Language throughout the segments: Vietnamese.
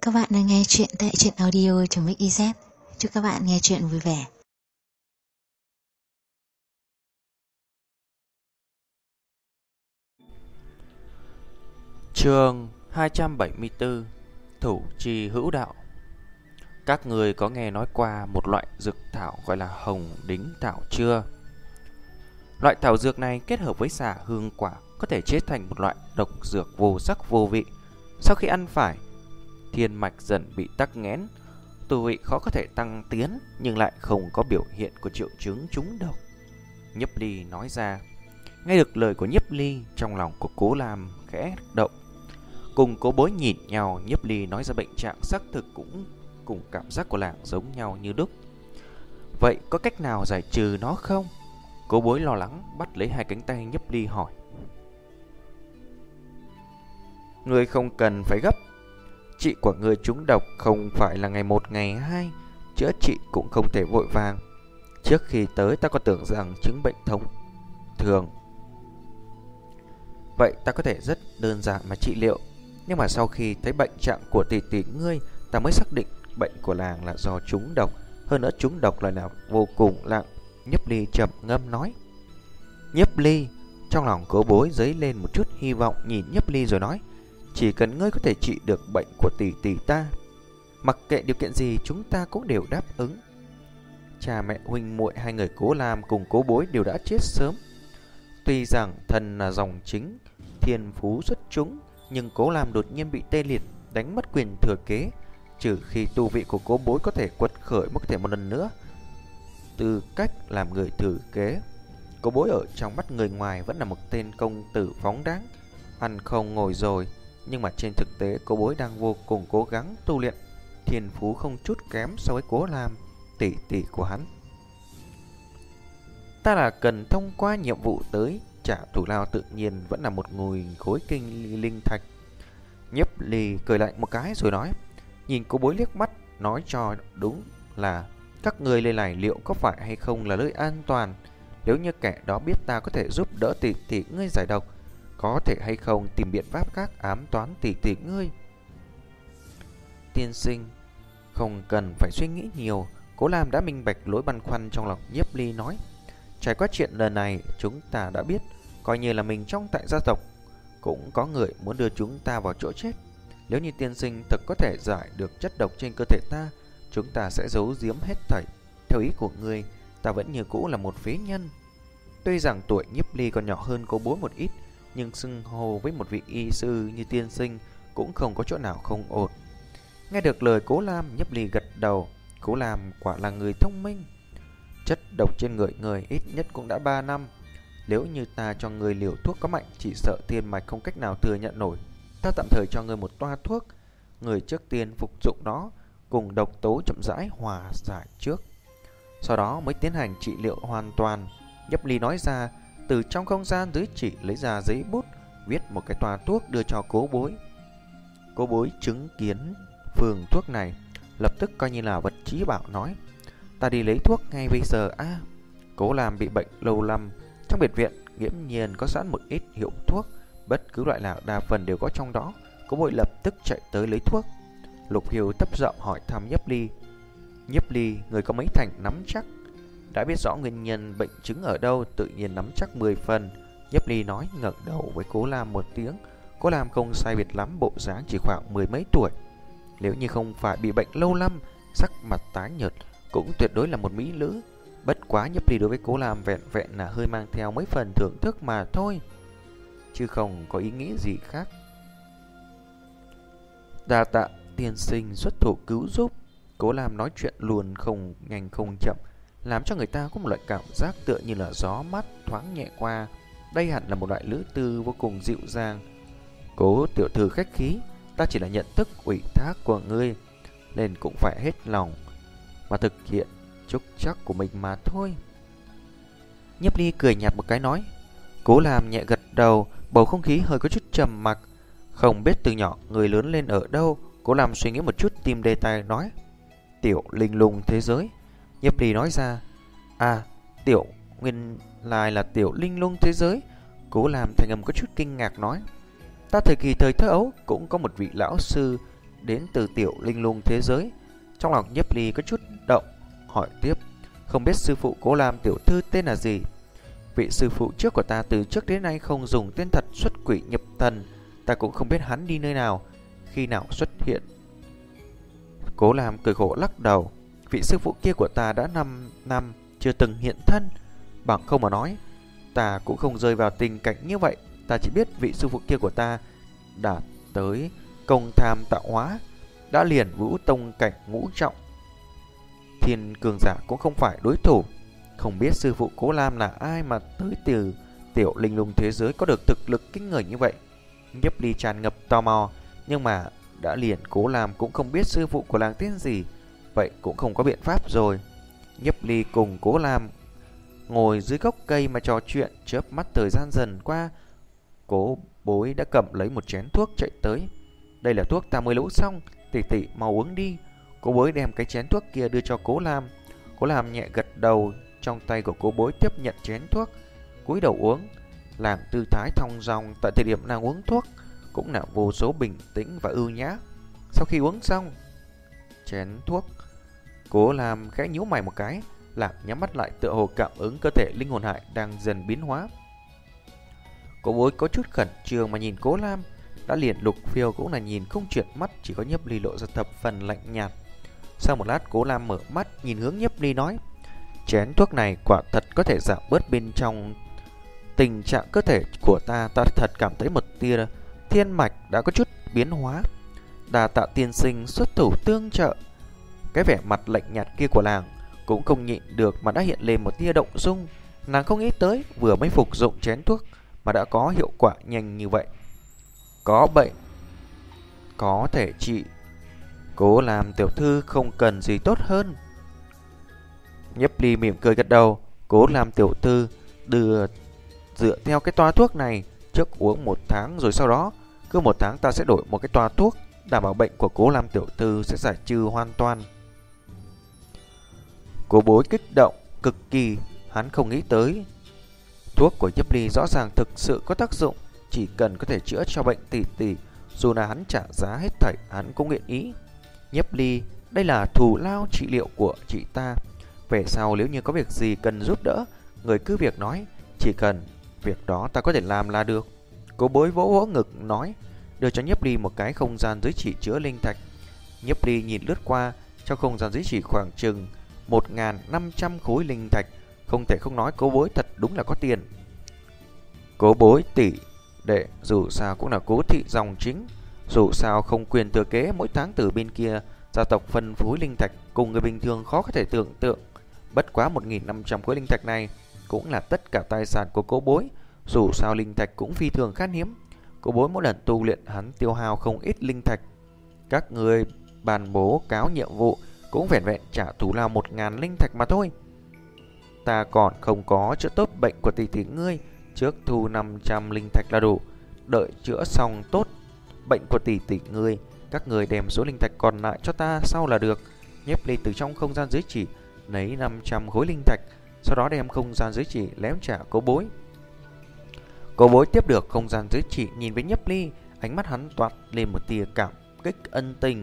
Các bạn đang nghe chuyện tại truyện audio.mix.iz. Chúc các bạn nghe chuyện vui vẻ. Chương 274 Thủ trì hữu đạo. Các người có nghe nói qua một loại dược thảo gọi là hồng đính thảo chưa? Loại thảo dược này kết hợp với xả hương quả có thể chế thành một loại độc dược vô sắc vô vị. Sau khi ăn phải, thiên mạch dần bị tắc nghẽn, tu vị khó có thể tăng tiến nhưng lại không có biểu hiện của triệu chứng trúng độc. Nhiếp Ly nói ra. Nghe được lời của Nhiếp Ly, trong lòng của Cố Lam khẽ động. Cùng Cố Bối nhìn nhau, Nhiếp Ly nói ra bệnh trạng xác thực cũng cùng cảm giác của làng giống nhau như đúc. Vậy có cách nào giải trừ nó không? Cố Bối lo lắng bắt lấy hai cánh tay Nhiếp Ly hỏi. Người không cần phải gấp. Trị của người trúng độc không phải là ngày một ngày hai, chữa trị cũng không thể vội vàng. Trước khi tới ta có tưởng rằng chứng bệnh thông thường, vậy ta có thể rất đơn giản mà trị liệu. Nhưng mà sau khi thấy bệnh trạng của tỷ tỷ ngươi, ta mới xác định bệnh của làng là do trúng độc. Hơn nữa trúng độc là vô cùng nặng. Nhiếp Ly trầm ngâm nói. Nhiếp Ly. Trong lòng Cố Bối dấy lên một chút hy vọng, nhìn Nhiếp Ly rồi nói. Chỉ cần ngươi có thể trị được bệnh của tỷ tỷ ta, mặc kệ điều kiện gì chúng ta cũng đều đáp ứng. Cha mẹ huynh muội hai người Cố Lam cùng Cố Bối đều đã chết sớm. Tuy rằng thần là dòng chính, thiên phú xuất chúng, nhưng Cố Lam đột nhiên bị tê liệt, đánh mất quyền thừa kế. Trừ khi tu vị của Cố Bối có thể quật khởi mới có thể một lần nữa tư cách làm người thừa kế. Cố Bối ở trong mắt người ngoài vẫn là một tên công tử phóng đáng, ăn không ngồi rồi. Nhưng mà trên thực tế Cố Bối đang vô cùng cố gắng tu luyện, thiên phú không chút kém so với Cố Lam, tỷ tỷ của hắn. Ta là cần thông qua nhiệm vụ tới trả thù lao, tự nhiên vẫn là một ngùi khối kinh linh thạch. Nhiếp Ly cười lạnh một cái rồi nói, nhìn Cố Bối liếc mắt, nói cho đúng là các người lên này liệu có phải hay không là nơi an toàn. Nếu như kẻ đó biết ta có thể giúp đỡ tỷ tỷ ngươi giải độc, có thể hay không tìm biện pháp khác ám toán tỷ tỷ ngươi. Tiên sinh, không cần phải suy nghĩ nhiều. Cố Lam đã minh bạch lối băn khoăn trong lòng Nhiếp Ly nói. Trải qua chuyện lần này, chúng ta đã biết, coi như là mình trong tại gia tộc cũng có người muốn đưa chúng ta vào chỗ chết. Nếu như tiên sinh thực có thể giải được chất độc trên cơ thể ta, chúng ta sẽ giấu giếm hết thảy. Theo ý của ngươi, ta vẫn như cũ là một phế nhân. Tuy rằng tuổi Nhiếp Ly còn nhỏ hơn Cố Bối một ít, nhưng xưng hô với một vị y sư như tiên sinh cũng không có chỗ nào không ổn. Nghe được lời Cố Lam, Nhiếp Ly gật đầu. Cố Lam quả là người thông minh. Chất độc trên người ít nhất cũng đã 3 năm. Nếu như ta cho người liều thuốc có mạnh, chỉ sợ thiên mạch không cách nào thừa nhận nổi. Ta tạm thời cho người một toa thuốc, người trước tiên phục dụng nó, cùng độc tố chậm rãi hòa giải trước, sau đó mới tiến hành trị liệu hoàn toàn. Nhiếp Ly nói ra. Từ trong không gian dưới chỉ lấy ra giấy bút, viết một cái toa thuốc đưa cho Cố Bối. Cố Bối chứng kiến phương thuốc này, lập tức coi như là vật trí bảo nói, ta đi lấy thuốc ngay bây giờ a. Cố Lam bị bệnh lâu năm, trong biệt viện nghiễm nhiên có sẵn một ít hiệu thuốc, bất cứ loại nào đa phần đều có trong đó. Cố Bối lập tức chạy tới lấy thuốc. Lục Hiếu thấp giọng hỏi thăm Nhiếp Ly. Nhiếp Ly, người có mấy thành nắm chắc? Đã biết rõ nguyên nhân bệnh chứng ở đâu, tự nhiên nắm chắc 10 phần. Nhiếp Ly nói, ngẩng đầu với Cố Lam một tiếng. Cố Lam không sai biệt lắm, bộ dáng chỉ khoảng 10 mấy tuổi. Nếu như không phải bị bệnh lâu năm, sắc mặt tái nhợt, cũng tuyệt đối là một mỹ nữ. Bất quá Nhiếp Ly đối với Cố Lam vẹn vẹn là hơi mang theo mấy phần thưởng thức mà thôi, chứ không có ý nghĩ gì khác. Đa tạ tiên sinh xuất thủ cứu giúp. Cố Lam nói chuyện luôn không nhanh không chậm, làm cho người ta có một loại cảm giác tựa như là gió mát thoáng nhẹ qua. Đây hẳn là một loại nữ tư vô cùng dịu dàng. Cố tiểu thư khách khí, ta chỉ là nhận thức ủy thác của ngươi, nên cũng phải hết lòng mà thực hiện trúc trắc của mình mà thôi. Nhiếp Ly cười nhạt một cái nói. Cố Lam nhẹ gật đầu, bầu không khí hơi có chút trầm mặc. Không biết từ nhỏ người lớn lên ở đâu. Cố Lam suy nghĩ một chút, tìm đề tài nói. Tiểu linh lung thế giới. Nhiếp Ly nói ra. À, tiểu nguyên lai là tiểu linh lung thế giới. Cố Lam thanh âm có chút kinh ngạc nói. Ta thời kỳ thời thơ ấu cũng có một vị lão sư đến từ tiểu linh lung thế giới. Trong lòng Nhiếp Ly có chút động, hỏi tiếp: không biết sư phụ Cố Lam tiểu thư tên là gì? Vị sư phụ trước của ta từ trước đến nay không dùng tên thật, xuất quỷ nhập thần, ta cũng không biết hắn đi nơi nào, khi nào xuất hiện. Cố Lam cười khổ lắc đầu: vị sư phụ kia của ta đã 5 năm chưa từng hiện thân, bằng không mà nói ta cũng không rơi vào tình cảnh như vậy. Ta chỉ biết vị sư phụ kia của ta đạt tới công tham tạo hóa, đã liền vũ tông cảnh ngũ trọng, thiên cường giả cũng không phải đối thủ. Không biết sư phụ Cố Lam là ai mà tới từ tiểu linh lung thế giới có được thực lực kinh người như vậy. Nhiếp Ly tràn ngập tò mò, nhưng mà đã liền Cố Lam cũng không biết sư phụ của làng tên gì, vậy cũng không có biện pháp rồi. Nhiếp Ly cùng Cố Lam ngồi dưới gốc cây mà trò chuyện, chớp mắt thời gian dần qua. Cố Bối đã cầm lấy một chén thuốc chạy tới. Đây là thuốc ta mới lũ xong, tỷ tỷ mau uống đi. Cố Bối đem cái chén thuốc kia đưa cho Cố Lam. Cố Lam nhẹ gật đầu, trong tay của Cố Bối tiếp nhận chén thuốc, cúi đầu uống, làm tư thái thong dong. Tại thời điểm nàng uống thuốc cũng là vô số bình tĩnh và ưu nhã. Sau khi uống xong chén thuốc, Cố Lam khẽ nhíu mày một cái, làm nhắm mắt lại, tựa hồ cảm ứng cơ thể linh hồn hải đang dần biến hóa. Cố Bối có chút khẩn trương mà nhìn Cố Lam, đã liền Lục Phiêu cũng là nhìn không chuyển mắt, chỉ có Nhiếp Ly lộ ra thập phần lạnh nhạt. Sau một lát, Cố Lam mở mắt nhìn hướng Nhiếp Ly nói: chén thuốc này quả thật có thể giảm bớt bên trong tình trạng cơ thể của ta. Ta thật cảm thấy một tia thiên mạch đã có chút biến hóa. Đà tạ tiên sinh xuất thủ tương trợ. Cái vẻ mặt lạnh nhạt kia của nàng cũng không nhịn được mà đã hiện lên một tia động dung. Nàng không nghĩ tới vừa mới phục dụng chén thuốc mà đã có hiệu quả nhanh như vậy. Có bệnh có thể trị, Cố Lam tiểu thư không cần gì tốt hơn. Nhiếp Ly mỉm cười gật đầu. Cố Lam tiểu thư dựa theo cái toa thuốc này, trước uống 1 tháng, rồi sau đó cứ 1 tháng ta sẽ đổi một cái toa thuốc, đảm bảo bệnh của Cố Lam tiểu thư sẽ giải trừ hoàn toàn. Cố Bối kích động cực kỳ, hắn không nghĩ tới thuốc của Nhiếp Ly rõ ràng thực sự có tác dụng, chỉ cần có thể chữa cho bệnh tỷ tỷ, dù là hắn trả giá hết thảy hắn cũng nguyện ý. Nhiếp Ly, đây là thù lao trị liệu của chị ta, về sau nếu như có việc gì cần giúp đỡ, người cứ việc nói, chỉ cần việc đó ta có thể làm là được. Cố Bối vỗ vỗ ngực nói, đưa cho Nhiếp Ly một cái không gian giới chỉ chữa linh thạch. Nhiếp Ly nhìn lướt qua, trong không gian giới chỉ khoảng chừng 1.500 khối linh thạch, không thể không nói Cố Bối thật đúng là có tiền. Cố Bối tỷ đệ dù sao cũng là Cố thị dòng chính, dù sao không quyền thừa kế, mỗi tháng từ bên kia gia tộc phân phối linh thạch cùng người bình thường khó có thể tưởng tượng. Bất quá 1.500 khối linh thạch này cũng là tất cả tài sản của Cố Bối, dù sao linh thạch cũng phi thường khan hiếm. Cố Bối mỗi lần tu luyện hắn tiêu hao không ít linh thạch. Các người bàn bố cáo nhiệm vụ cũng vẻn vẹn trả thù lao 1.000 linh thạch mà thôi. Ta còn không có chữa tốt bệnh của tỷ tỷ ngươi, trước thu 500 linh thạch là đủ. Đợi chữa xong tốt bệnh của tỷ tỷ ngươi, các người đem số linh thạch còn lại cho ta sau là được. Nhiếp Ly từ trong không gian giới chỉ lấy 500 khối linh thạch, sau đó đem không gian giới chỉ lém trả Cố Bối. Cố Bối tiếp được không gian giới chỉ, nhìn với Nhiếp Ly, ánh mắt hắn toát lên một tia cảm kích ân tình.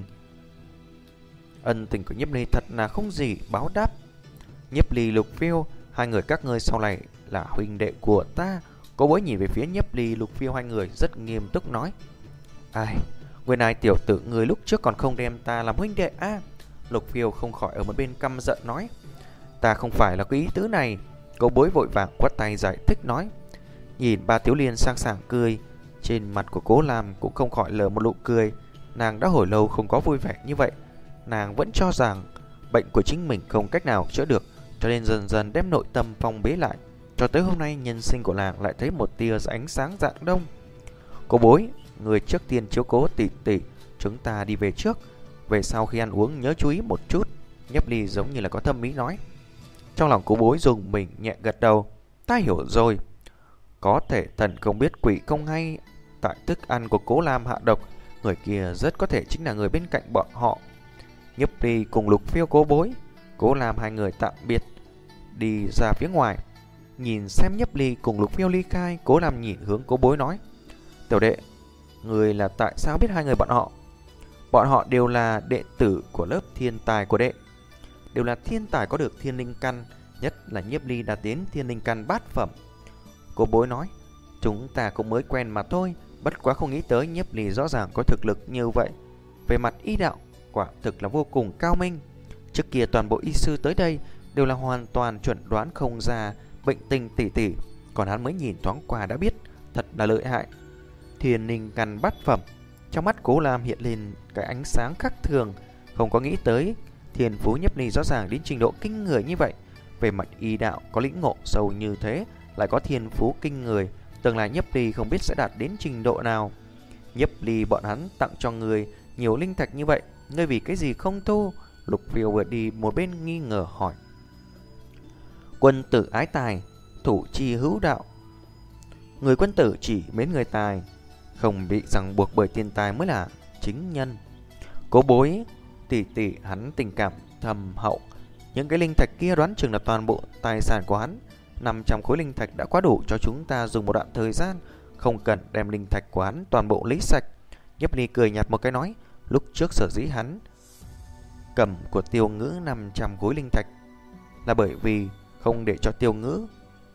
Ân tình của Nhiếp Ly thật là không gì báo đáp. Nhiếp Ly, Lục Phiêu, hai người các ngươi sau này là huynh đệ của ta. Cố Bối nhìn về phía Nhiếp Ly, Lục Phiêu hai người rất nghiêm túc nói: ai, nguyên lai tiểu tử người lúc trước còn không đem ta làm huynh đệ à? Lục Phiêu không khỏi ở một bên căm giận nói: ta không phải là cái ý tứ này. Cố Bối vội vàng quát tay giải thích nói. Nhìn ba Tiểu Liên sang sảng cười, trên mặt của Cố Lam cũng không khỏi lờ một nụ cười. Nàng đã hồi lâu không có vui vẻ như vậy. Nàng vẫn cho rằng bệnh của chính mình không cách nào chữa được, cho nên dần dần đem nội tâm phong bế lại. Cho tới hôm nay, nhân sinh của nàng lại thấy một tia ánh sáng rạng đông. Cố Bối, người trước tiên chiếu cố tỷ tỷ, chúng ta đi về trước. Về sau khi ăn uống nhớ chú ý một chút. Nhiếp Ly giống như là có thâm ý nói. Trong lòng Cố Bối dùng mình nhẹ gật đầu. Ta hiểu rồi. Có thể thần không biết quỷ không hay, tại thức ăn của Cố Lam hạ độc, người kia rất có thể chính là người bên cạnh bọn họ. Nhiếp Ly cùng Lục Phiêu, Cố Bối, Cố Lam hai người tạm biệt, đi ra phía ngoài. Nhìn xem Nhiếp Ly cùng Lục Phiêu ly khai, Cố Lam nhìn hướng Cố Bối nói: tiểu đệ, người là tại sao biết hai người bọn họ? Bọn họ đều là đệ tử của lớp thiên tài của đệ, đều là thiên tài có được thiên linh căn, nhất là Nhiếp Ly đạt đến thiên linh căn bát phẩm. Cô Bối nói, chúng ta cũng mới quen mà thôi, bất quá không nghĩ tới Nhiếp Ly rõ ràng có thực lực như vậy. Về mặt y đạo, quả thực là vô cùng cao minh. Trước kia toàn bộ y sư tới đây đều là hoàn toàn chuẩn đoán không ra bệnh tình tỉ tỉ, còn hắn mới nhìn thoáng qua đã biết, thật là lợi hại. Thiên linh căn bát phẩm. Trong mắt Cố Lam hiện lên cái ánh sáng khác thường, không có nghĩ tới thiên phú Nhiếp Ly rõ ràng đến trình độ kinh người như vậy. Về mặt y đạo có lĩnh ngộ sâu như thế, lại có thiên phú kinh người, tương lai Nhiếp Ly không biết sẽ đạt đến trình độ nào. Nhiếp Ly bọn hắn tặng cho người nhiều linh thạch như vậy, ngươi vì cái gì không thu? Lục Phiêu vừa đi một bên nghi ngờ hỏi. Quân tử ái tài, thủ chi hữu đạo. Người quân tử chỉ mến người tài, không bị ràng buộc bởi tiền tài mới là chính nhân. Cố Bối tỷ tỷ hắn tình cảm thầm hậu, những cái linh thạch kia đoán chừng là toàn bộ tài sản của hắn. 500 khối linh thạch đã quá đủ cho chúng ta dùng một đoạn thời gian, không cần đem linh thạch của hắn toàn bộ lấy sạch. Nhiếp Ly cười nhạt một cái nói, lúc trước sở dĩ hắn cầm của Tiêu Ngữ 500 khối linh thạch là bởi vì không để cho Tiêu Ngữ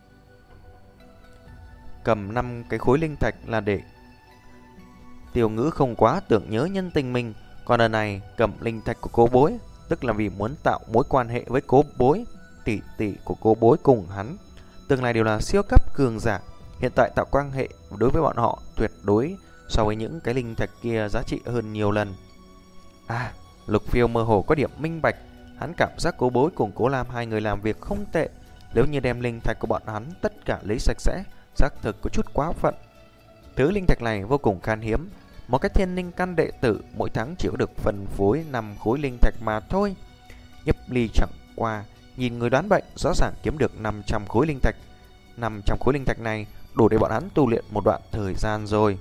cầm 5 cái khối linh thạch là để Tiêu Ngữ không quá tưởng nhớ nhân tình mình. Còn lần này cầm linh thạch của Cố Bối, tức là vì muốn tạo mối quan hệ với Cố Bối. Tỷ tỷ của Cố Bối cùng hắn tương lai đều là siêu cấp cường giả, hiện tại tạo quan hệ đối với bọn họ tuyệt đối so với những cái linh thạch kia giá trị hơn nhiều lần. Lục Phiêu mơ hồ có điểm minh bạch, hắn cảm giác Cố Bối cùng Cố Lam hai người làm việc không tệ. Nếu như đem linh thạch của bọn hắn tất cả lấy sạch sẽ, xác thực có chút quá phận. Thứ linh thạch này vô cùng khan hiếm, một cái thiên linh căn đệ tử mỗi tháng chỉ có được phân phối 5 khối linh thạch mà thôi. Nhiếp Ly chẳng qua nhìn người đoán bệnh, rõ ràng kiếm được 500 khối linh thạch. 500 khối linh thạch này đủ để bọn hắn tu luyện một đoạn thời gian rồi.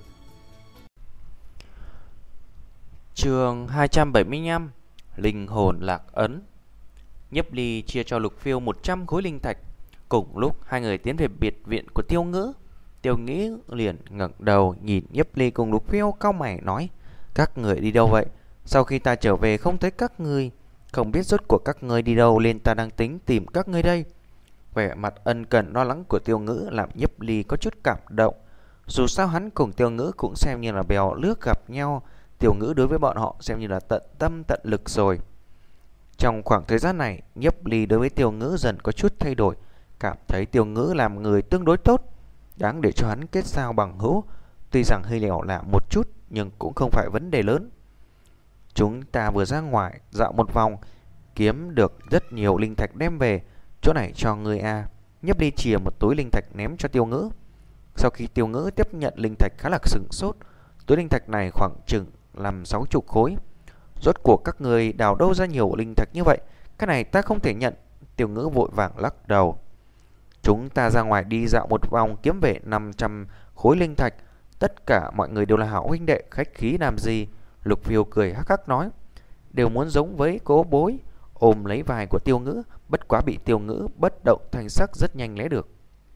Chương 275, Linh hồn lạc ấn. Nhiếp Ly chia cho Lục Phiêu 100 khối linh thạch. Cùng lúc hai người tiến về biệt viện của Tiêu Ngữ. Tiêu Ngữ liền ngẩng đầu nhìn Nhiếp Ly cùng Lục Phiêu, cau mày nói, các người đi đâu vậy? Sau khi ta trở về không thấy các người, không biết rốt cuộc các người đi đâu, nên ta đang tính tìm các người đây. Vẻ mặt ân cần lo lắng của Tiêu Ngữ làm Nhiếp Ly có chút cảm động. Dù sao hắn cùng Tiêu Ngữ cũng xem như là bèo nước gặp nhau, Tiêu Ngữ đối với bọn họ xem như là tận tâm tận lực rồi. Trong khoảng thời gian này, Nhiếp Ly đối với Tiêu Ngữ dần có chút thay đổi, cảm thấy Tiêu Ngữ làm người tương đối tốt, đáng để cho hắn kết giao bằng hữu. Tuy rằng hơi lẻo lạ một chút, nhưng cũng không phải vấn đề lớn. Chúng ta vừa ra ngoài dạo một vòng, kiếm được rất nhiều linh thạch đem về, chỗ này cho người a. Nhiếp Ly chìa một túi linh thạch ném cho Tiêu Ngữ. Sau khi Tiêu Ngữ tiếp nhận linh thạch khá là sửng sốt, túi linh thạch này khoảng chừng 50-60 khối. Rốt cuộc các người đào đâu ra nhiều linh thạch như vậy? Cái này ta không thể nhận. Tiêu Ngữ vội vàng lắc đầu. Chúng ta ra ngoài đi dạo một vòng kiếm về 500 khối linh thạch. Tất cả mọi người đều là hảo huynh đệ, khách khí làm gì? Lục Phiêu cười hắc hắc nói. Đều muốn giống với Cố Bối, ôm lấy vai của Tiêu Ngữ, bất quá bị Tiêu Ngữ bất động thanh sắc rất nhanh lấy được.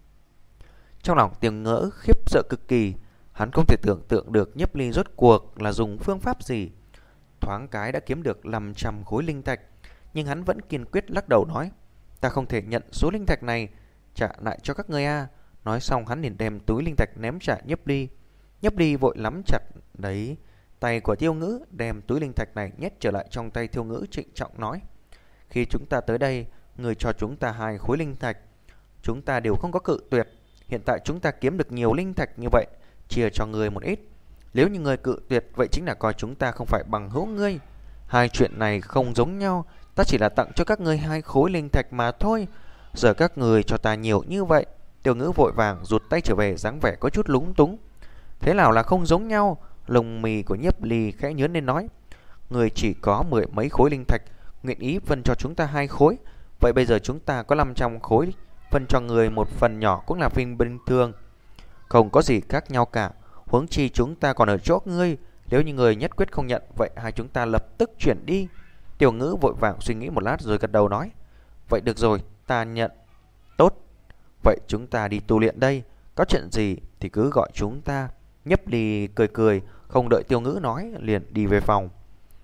Trong lòng Tiêu Ngữ khiếp sợ cực kỳ, hắn không thể tưởng tượng được Nhiếp Ly rốt cuộc là dùng phương pháp gì. Thoáng cái đã kiếm được 500 khối linh thạch, nhưng hắn vẫn kiên quyết lắc đầu nói, ta không thể nhận số linh thạch này, trả lại cho các ngươi a. Nói xong hắn liền đem túi linh thạch ném trả Nhiếp Ly. Nhiếp Ly vội nắm chặt lấy tay của Tiêu Ngữ, đem túi linh thạch này nhét trở lại trong tay Tiêu Ngữ, trịnh trọng nói, khi chúng ta tới đây, người cho chúng ta 2 khối linh thạch, chúng ta đều không có cự tuyệt. Hiện tại chúng ta kiếm được nhiều linh thạch như vậy, chia cho người một ít. Nếu như người cự tuyệt, vậy chính là coi chúng ta không phải bằng hữu ngươi. Hai chuyện này không giống nhau, ta chỉ là tặng cho các ngươi 2 khối linh thạch mà thôi. Giờ các người cho ta nhiều như vậy. Tiêu Ngữ vội vàng rụt tay trở về, dáng vẻ có chút lúng túng. Thế nào là không giống nhau? Lông mì của Nhiếp Ly khẽ nhướng lên nói, người chỉ có 10 mấy khối linh thạch, nguyện ý phân cho chúng ta 2 khối. Vậy bây giờ chúng ta có 500 khối, phân cho người một phần nhỏ cũng là phim bình thường, không có gì khác nhau cả. Huống chi chúng ta còn ở chỗ ngươi, nếu như người nhất quyết không nhận, vậy hai chúng ta lập tức chuyển đi. Tiêu Ngữ vội vàng suy nghĩ một lát rồi gật đầu nói, vậy được rồi, ta nhận. Tốt, vậy chúng ta đi tu luyện đây, có chuyện gì thì cứ gọi chúng ta. Nhiếp Ly cười cười, không đợi Tiêu Ngữ nói liền đi về phòng.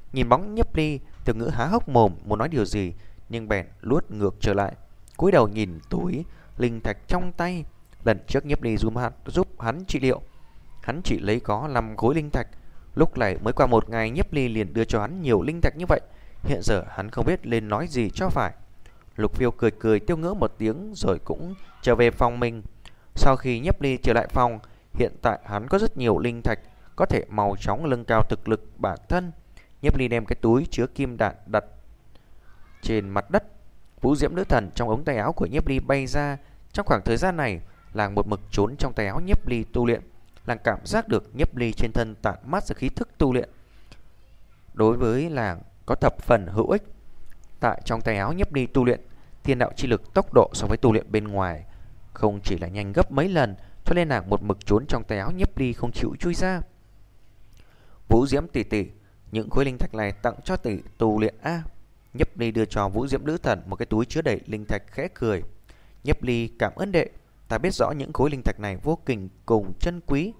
Nhìn bóng Nhiếp Ly, Tiểu Ngữ há hốc mồm muốn nói điều gì, nhưng bèn luốt ngược trở lại, cúi đầu nhìn túi linh thạch trong tay. Lần trước Nhiếp Ly giúp hắn trị liệu, hắn chỉ lấy có 5 khối linh thạch. Lúc này mới qua một ngày, Nhiếp Ly liền đưa cho hắn nhiều linh thạch như vậy. Hiện giờ hắn không biết lên nói gì cho phải. Lục Phiêu cười cười Tiêu Ngữ một tiếng rồi cũng trở về phòng mình. Sau khi Nhiếp Ly trở lại phòng, hiện tại hắn có rất nhiều linh thạch, có thể mau chóng nâng cao thực lực bản thân. Nhiếp Ly đem cái túi chứa kim đạn đặt trên mặt đất. Vũ Diễm Nữ Thần trong ống tay áo của Nhiếp Ly bay ra. Trong khoảng thời gian này, làng một mực trốn trong tay áo Nhiếp Ly tu luyện. Làng cảm giác được Nhiếp Ly trên thân tản mát ra khí thức tu luyện, đối với làng có thập phần hữu ích. Tại trong tay áo Nhiếp Ly tu luyện, thiên đạo chi lực tốc độ so với tu luyện bên ngoài không chỉ là nhanh gấp mấy lần, cho nên làng một mực trốn trong tay áo Nhiếp Ly không chịu chui ra. Vũ Diễm tỷ tỷ, những khối linh thạch này tặng cho tỷ tu luyện a. Nhiếp Ly đưa cho Vũ Diễm Nữ Thần một cái túi chứa đầy linh thạch, khẽ cười. Nhiếp Ly cảm ơn đệ, ta biết rõ những khối linh thạch này vô cùng chân quý.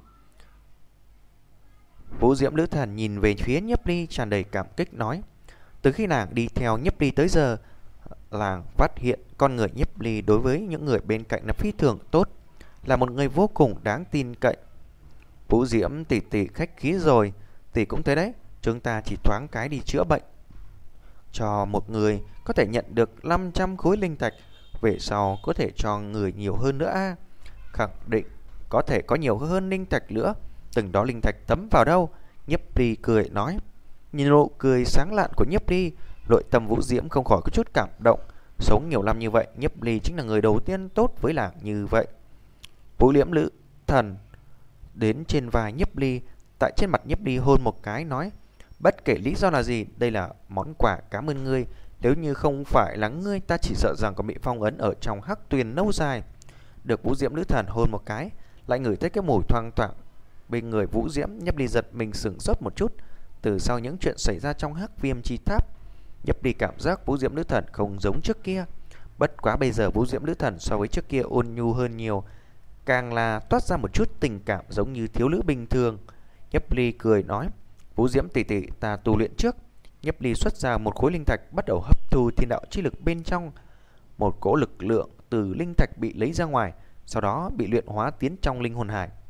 Vũ Diễm Nữ Thần nhìn về phía Nhiếp Ly tràn đầy cảm kích nói. Từ khi nàng đi theo Nhiếp Ly tới giờ, làng phát hiện con người Nhiếp Ly đối với những người bên cạnh là phi thường tốt, là một người vô cùng đáng tin cậy. Vũ Diễm tỷ tỷ khách khí rồi, tỷ cũng thế đấy, chúng ta chỉ thoáng cái đi chữa bệnh cho một người có thể nhận được 500 khối linh thạch, về sau có thể cho người nhiều hơn nữa a. Khẳng định có thể có nhiều hơn linh thạch nữa. Từng đó linh thạch tấm vào đâu? Nhiếp Ly cười nói. Nhìn nụ cười sáng lạn của Nhiếp Ly, nội tâm Vũ Diễm không khỏi có chút cảm động. Sống nhiều năm như vậy, Nhiếp Ly chính là người đầu tiên tốt với làng như vậy. Vũ Diễm Nữ Thần đến trên vai Nhiếp Ly, tại trên mặt Nhiếp Ly hôn một cái nói. Bất kể lý do là gì, đây là món quà cảm ơn ngươi. Nếu như không phải là ngươi, ta chỉ sợ rằng có bị phong ấn ở trong hắc tuyền lâu dài. Được Vũ Diễm Nữ Thần hôn một cái, lại ngửi thấy cái mùi thoang thoảng bên người Vũ Diễm. Nhiếp Ly giật mình sửng sốt một chút. Từ sau những chuyện xảy ra trong hắc viêm chi tháp, Nhiếp Ly cảm giác Vũ Diễm Nữ Thần không giống trước kia. Bất quá bây giờ Vũ Diễm Nữ Thần so với trước kia ôn nhu hơn nhiều, càng là toát ra một chút tình cảm giống như thiếu nữ bình thường. Nhiếp Ly cười nói. Vũ Diễm tỷ tỷ, ta tu luyện trước. Nhiếp Ly xuất ra một khối linh thạch, bắt đầu hấp thu thiên đạo chi lực bên trong. Một cỗ lực lượng từ linh thạch bị lấy ra ngoài, sau đó bị luyện hóa tiến trong linh hồn hải.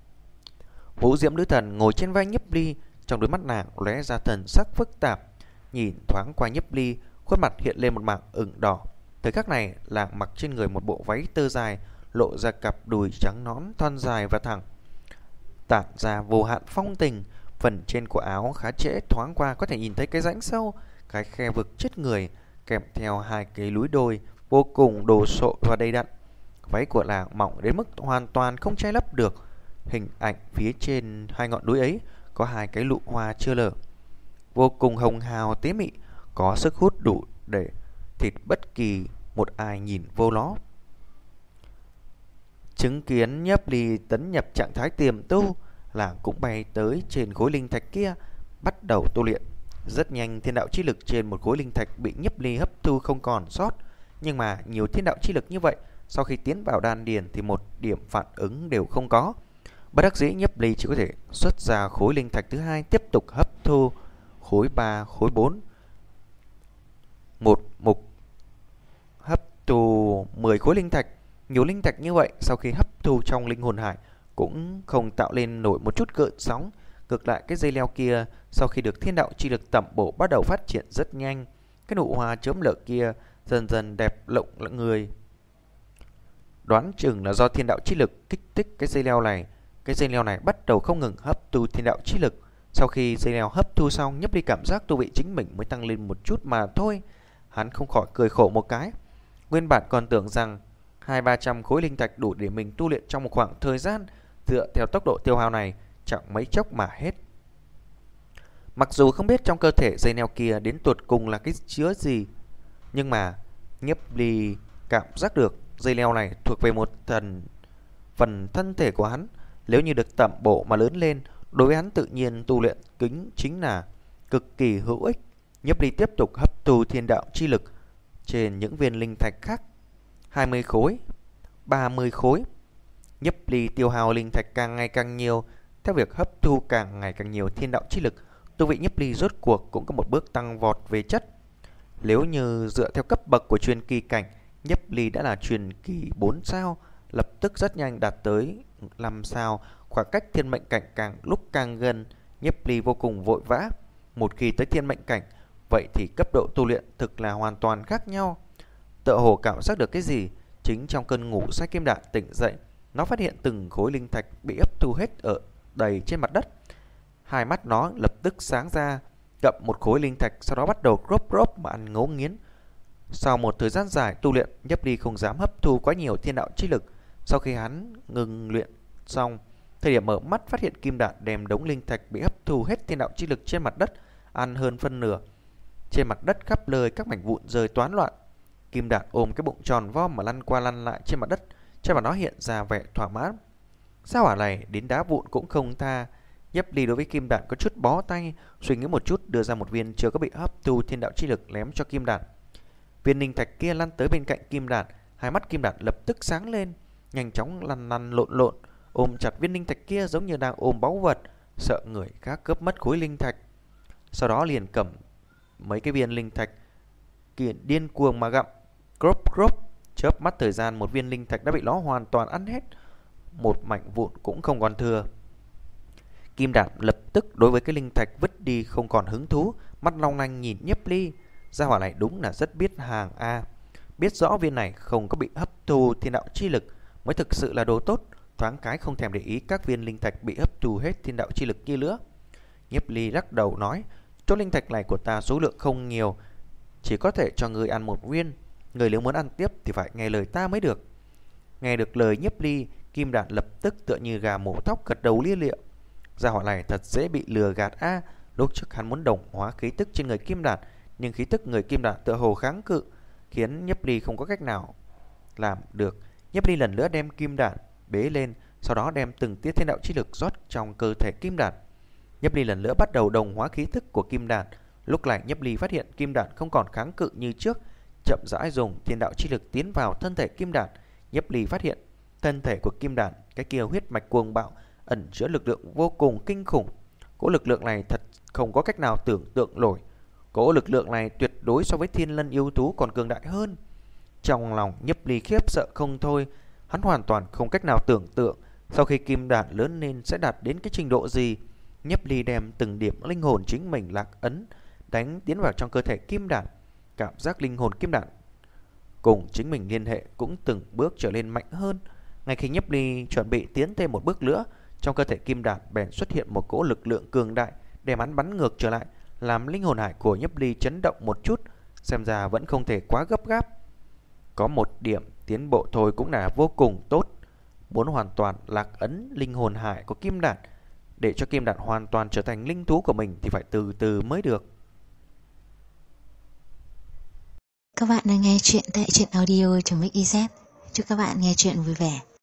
Vũ Diễm Nữ Thần ngồi trên vai Nhiếp Ly, trong đôi mắt nàng lóe ra thần sắc phức tạp. Nhìn thoáng qua Nhiếp Ly, khuôn mặt hiện lên một mảng ửng đỏ. Thời khắc này, nàng mặc trên người một bộ váy tơ dài, lộ ra cặp đùi trắng nõn thon dài và thẳng, tản ra vô hạn phong tình. Phần trên của áo khá trễ, thoáng qua có thể nhìn thấy cái rãnh sâu, cái khe vực chết người, kèm theo hai cái núi đồi vô cùng đồ sộ và đầy đặn. Váy của nàng mỏng đến mức hoàn toàn không che lấp được hình ảnh phía trên hai ngọn núi ấy có hai cái lụ hoa chưa nở, vô cùng hồng hào tế mị, có sức hút đủ để thịt bất kỳ một ai nhìn vô nó. Chứng kiến Nhiếp Ly tấn nhập trạng thái tiềm tu, làng cũng bay tới trên khối linh thạch kia, bắt đầu tu luyện. Rất nhanh thiên đạo chi lực trên một khối linh thạch bị Nhiếp Ly hấp thu không còn sót. Nhưng mà nhiều thiên đạo chi lực như vậy, sau khi tiến vào đan điền thì một điểm phản ứng đều không có. Bất đắc dĩ, Nhiếp Ly chỉ có thể xuất ra khối linh thạch thứ hai, tiếp tục hấp thu khối 3, khối 4. Một mục hấp thu 10 khối linh thạch. Nhiều linh thạch như vậy, sau khi hấp thu trong linh hồn hải cũng không tạo lên nổi một chút gợn sóng. Ngược lại, cái dây leo kia sau khi được thiên đạo chi lực tẩm bổ bắt đầu phát triển rất nhanh. Cái nụ hoa chớm lợ kia dần dần đẹp lộng lẫy người. Đoán chừng là do thiên đạo chi lực kích thích cái dây leo này. Cái dây leo này bắt đầu không ngừng hấp thu thiên đạo chi lực. Sau khi dây leo hấp thu xong, Nhiếp Ly cảm giác tu vị chính mình mới tăng lên một chút mà thôi. Hắn không khỏi cười khổ một cái. Nguyên bản còn tưởng rằng 200-300 khối linh thạch đủ để mình tu luyện trong một khoảng thời gian, dựa theo tốc độ tiêu hao này chẳng mấy chốc mà hết. Mặc dù không biết trong cơ thể dây leo kia đến tột cùng là cái chứa gì, nhưng mà Nhiếp Ly cảm giác được dây leo này thuộc về một phần thân thể của hắn. Nếu như được tẩm bổ mà lớn lên, đối với hắn tự nhiên tu luyện kính chính là cực kỳ hữu ích. Nhiếp Ly tiếp tục hấp thu thiên đạo chi lực trên những viên linh thạch khác. 20 khối, 30 khối. Nhiếp Ly tiêu hao linh thạch càng ngày càng nhiều. Theo việc hấp thu càng ngày càng nhiều thiên đạo chi lực, tu vị Nhiếp Ly rốt cuộc cũng có một bước tăng vọt về chất. Nếu như dựa theo cấp bậc của truyền kỳ cảnh, Nhiếp Ly đã là truyền kỳ 4 sao, lập tức rất nhanh đạt tới 5 sao, khoảng cách thiên mệnh cảnh càng lúc càng gần. Nhiếp Ly vô cùng vội vã. Một khi tới thiên mệnh cảnh, vậy thì cấp độ tu luyện thực là hoàn toàn khác nhau. Tựa hồ cảm giác được cái gì, chính trong cơn ngủ say kim đạn tỉnh dậy, nó phát hiện từng khối linh thạch bị hấp thu hết ở đầy trên mặt đất. Hai mắt nó lập tức sáng ra, gặm một khối linh thạch, sau đó bắt đầu rốp rốp mà ăn ngấu nghiến. Sau một thời gian dài tu luyện, Nhiếp Ly không dám hấp thu quá nhiều thiên đạo chi lực. Sau khi hắn ngừng luyện xong, thời điểm mở mắt phát hiện kim đạn đem đống linh thạch bị hấp thu hết thiên đạo chi lực trên mặt đất ăn hơn phân nửa. Trên mặt đất khắp nơi các mảnh vụn rơi toán loạn. Kim đạn ôm cái bụng tròn vo mà lăn qua lăn lại trên mặt đất, trên mặt nó hiện ra vẻ thỏa mãn. Sao hỏa này đến đá vụn cũng không tha. Nhiếp Ly đối với kim đạn có chút bó tay, suy nghĩ một chút đưa ra một viên chưa có bị hấp thu thiên đạo chi lực ném cho kim đạn. Viên linh thạch kia lăn tới bên cạnh kim đạn, hai mắt kim đạn lập tức sáng lên, nhanh chóng lăn lăn lộn lộn, ôm chặt viên linh thạch kia giống như đang ôm báu vật, sợ người khác cướp mất khối linh thạch. Sau đó liền cầm mấy cái viên linh thạch kia điên cuồng mà gặm. Crop crop, chớp mắt thời gian một viên linh thạch đã bị nó hoàn toàn ăn hết, một mảnh vụn cũng không còn thừa. Kim đạn lập tức đối với cái linh thạch vứt đi không còn hứng thú, mắt long lanh nhìn Nhiếp Ly. Gia hỏa này đúng là rất biết hàng a. Biết rõ viên này không có bị hấp thu thiên đạo chi lực mới thực sự là đồ tốt, thoáng cái không thèm để ý các viên linh thạch bị hấp thu hết thiên đạo chi lực kia nữa. Nhiếp Ly lắc đầu nói, chỗ linh thạch này của ta số lượng không nhiều, chỉ có thể cho người ăn một viên. Người nếu muốn ăn tiếp thì phải nghe lời ta mới được. Nghe được lời Nhiếp Ly, kim đạn lập tức tựa như gà mổ thóc gật đầu lia lịa. Gia hỏa này thật dễ bị lừa gạt a. Lúc trước hắn muốn đồng hóa khí tức trên người kim đạn, nhưng khí tức người kim đạn tựa hồ kháng cự, khiến Nhiếp Ly không có cách nào làm được. Nhiếp Ly lần nữa đem kim đạn bế lên, sau đó đem từng tiết thiên đạo chi lực rót trong cơ thể kim đạn. Nhiếp Ly lần nữa bắt đầu đồng hóa khí tức của kim đạn. Lúc này Nhiếp Ly phát hiện kim đạn không còn kháng cự như trước, chậm rãi dùng thiên đạo chi lực tiến vào thân thể kim đạn. Nhiếp Ly phát hiện thân thể của kim đạn, cái kia huyết mạch cuồng bạo, ẩn chứa lực lượng vô cùng kinh khủng. Cỗ lực lượng này thật không có cách nào tưởng tượng nổi. Cỗ lực lượng này tuyệt đối so với thiên lân yêu thú còn cường đại hơn. Trong lòng Nhiếp Ly khiếp sợ không thôi. Hắn hoàn toàn không cách nào tưởng tượng sau khi kim đạn lớn lên sẽ đạt đến cái trình độ gì. Nhiếp Ly đem từng điểm linh hồn chính mình lạc ấn đánh tiến vào trong cơ thể kim đạn. Cảm giác linh hồn kim đạn cùng chính mình liên hệ cũng từng bước trở nên mạnh hơn. Ngay khi Nhiếp Ly chuẩn bị tiến thêm một bước nữa, trong cơ thể kim đạn bèn xuất hiện một cỗ lực lượng cường đại đem hắn bắn ngược trở lại, làm linh hồn hải của Nhiếp Ly chấn động một chút. Xem ra vẫn không thể quá gấp gáp. Có một điểm tiến bộ thôi cũng là vô cùng tốt. Muốn hoàn toàn lạc ấn linh hồn hải của kim đạn, để cho kim đạn hoàn toàn trở thành linh thú của mình thì phải từ từ mới được. Các bạn đang nghe chuyện tại truyện audio.mix.iz. Chúc các bạn nghe chuyện vui vẻ.